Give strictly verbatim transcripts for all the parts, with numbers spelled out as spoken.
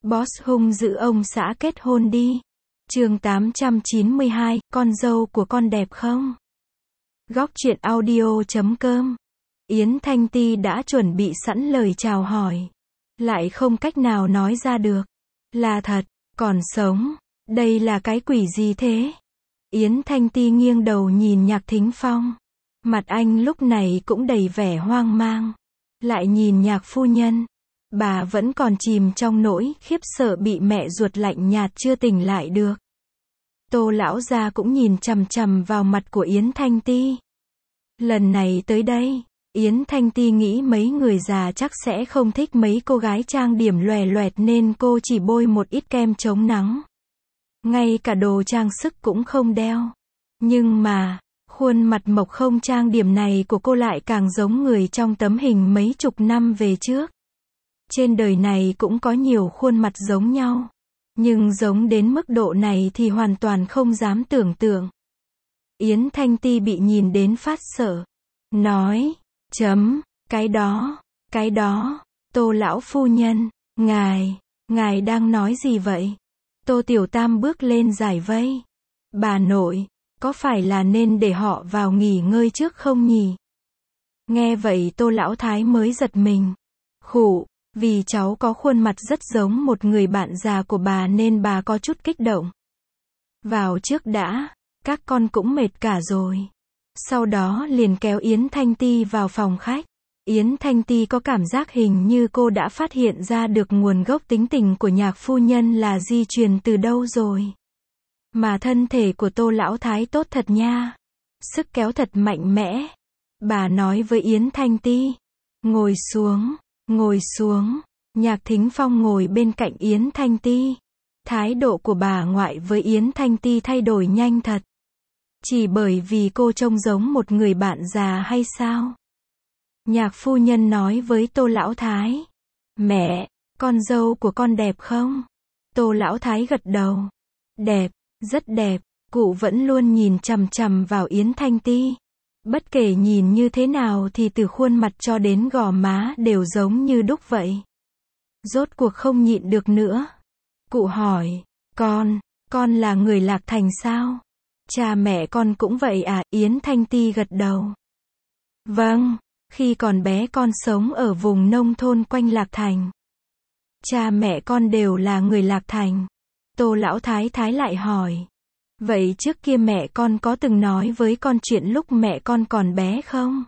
Boss hung dữ ông xã kết hôn đi. Chương tám trăm chín mươi hai, con dâu của con đẹp không? Góc truyện audio chấm com. Yến Thanh Ti đã chuẩn bị sẵn lời chào hỏi, lại không cách nào nói ra được. Là thật, còn sống, đây là cái quỷ gì thế? Yến Thanh Ti nghiêng đầu nhìn Nhạc Thính Phong. Mặt anh lúc này cũng đầy vẻ hoang mang. Lại nhìn Nhạc phu nhân. Bà vẫn còn chìm trong nỗi khiếp sợ bị mẹ ruột lạnh nhạt chưa tỉnh lại được. Tô lão gia cũng nhìn chằm chằm vào mặt của Yến Thanh Ti. Lần này tới đây, Yến Thanh Ti nghĩ mấy người già chắc sẽ không thích mấy cô gái trang điểm lòe loẹt nên cô chỉ bôi một ít kem chống nắng. Ngay cả đồ trang sức cũng không đeo. Nhưng mà, khuôn mặt mộc không trang điểm này của cô lại càng giống người trong tấm hình mấy chục năm về trước. Trên đời này cũng có nhiều khuôn mặt giống nhau. Nhưng giống đến mức độ này thì hoàn toàn không dám tưởng tượng. Yến Thanh Ti bị nhìn đến phát sợ. Nói, chấm, cái đó, cái đó, Tô lão phu nhân, ngài, ngài đang nói gì vậy? Tô Tiểu Tam bước lên giải vây. Bà nội, có phải là nên để họ vào nghỉ ngơi trước không nhỉ? Nghe vậy Tô lão thái mới giật mình. Khụ, vì cháu có khuôn mặt rất giống một người bạn già của bà nên bà có chút kích động. Vào trước đã, các con cũng mệt cả rồi. Sau đó liền kéo Yến Thanh Ti vào phòng khách. Yến Thanh Ti có cảm giác hình như cô đã phát hiện ra được nguồn gốc tính tình của Nhạc phu nhân là di truyền từ đâu rồi. Mà thân thể của Tô lão thái tốt thật nha. Sức kéo thật mạnh mẽ. Bà nói với Yến Thanh Ti. Ngồi xuống, ngồi xuống. Nhạc Thính Phong ngồi bên cạnh Yến Thanh Ti. Thái độ của bà ngoại với Yến Thanh Ti thay đổi nhanh thật. Chỉ bởi vì cô trông giống một người bạn già hay sao? Nhạc phu nhân nói với Tô lão thái. Mẹ, con dâu của con đẹp không? Tô lão thái gật đầu. Đẹp, rất đẹp. Cụ vẫn luôn nhìn chằm chằm vào Yến Thanh Ti. Bất kể nhìn như thế nào thì từ khuôn mặt cho đến gò má đều giống như đúc vậy. Rốt cuộc không nhịn được nữa. Cụ hỏi, con, con là người Lạc Thành sao? Cha mẹ con cũng vậy à? Yến Thanh Ti gật đầu. Vâng, khi còn bé con sống ở vùng nông thôn quanh Lạc Thành. Cha mẹ con đều là người Lạc Thành. Tô lão thái thái lại hỏi. Vậy trước kia mẹ con có từng nói với con chuyện lúc mẹ con còn bé không?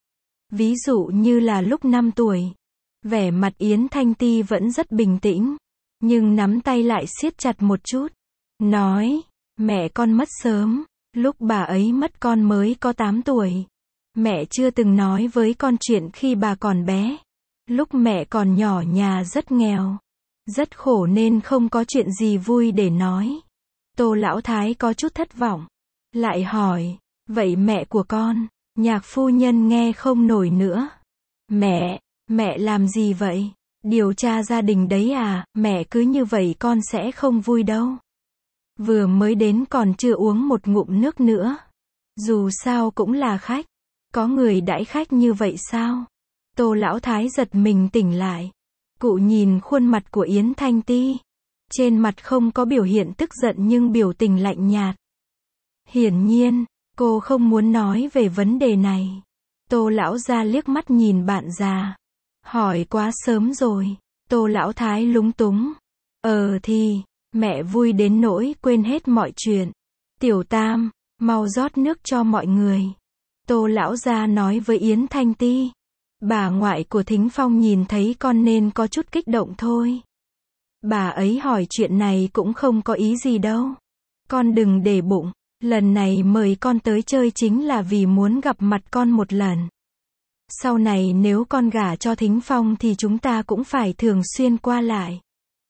Ví dụ như là lúc năm tuổi. Vẻ mặt Yến Thanh Ti vẫn rất bình tĩnh. Nhưng nắm tay lại siết chặt một chút. Nói, mẹ con mất sớm. Lúc bà ấy mất con mới có tám tuổi. Mẹ chưa từng nói với con chuyện khi bà còn bé. Lúc mẹ còn nhỏ nhà rất nghèo. Rất khổ nên không có chuyện gì vui để nói. Tô lão thái có chút thất vọng. Lại hỏi, vậy mẹ của con? Nhạc phu nhân nghe không nổi nữa. Mẹ, mẹ làm gì vậy? Điều tra gia đình đấy à? Mẹ cứ như vậy con sẽ không vui đâu. Vừa mới đến còn chưa uống một ngụm nước nữa. Dù sao cũng là khách. Có người đãi khách như vậy sao? Tô lão thái giật mình tỉnh lại. Cụ nhìn khuôn mặt của Yến Thanh Ti. Trên mặt không có biểu hiện tức giận nhưng biểu tình lạnh nhạt. Hiển nhiên, cô không muốn nói về vấn đề này. Tô lão gia liếc mắt nhìn bạn già. Hỏi quá sớm rồi. Tô lão thái lúng túng. Ờ thì, mẹ vui đến nỗi quên hết mọi chuyện. Tiểu Tam, mau rót nước cho mọi người. Tô lão gia nói với Yến Thanh Ti. Bà ngoại của Thính Phong nhìn thấy con nên có chút kích động thôi. Bà ấy hỏi chuyện này cũng không có ý gì đâu. Con đừng để bụng. Lần này mời con tới chơi chính là vì muốn gặp mặt con một lần. Sau này nếu con gả cho Thính Phong thì chúng ta cũng phải thường xuyên qua lại.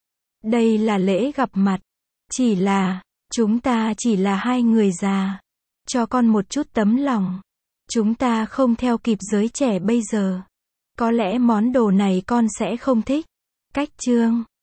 Đây là lễ gặp mặt. Chỉ là, chúng ta chỉ là hai người già. Cho con một chút tấm lòng. Chúng ta không theo kịp giới trẻ bây giờ. Có lẽ món đồ này con sẽ không thích. Cách chương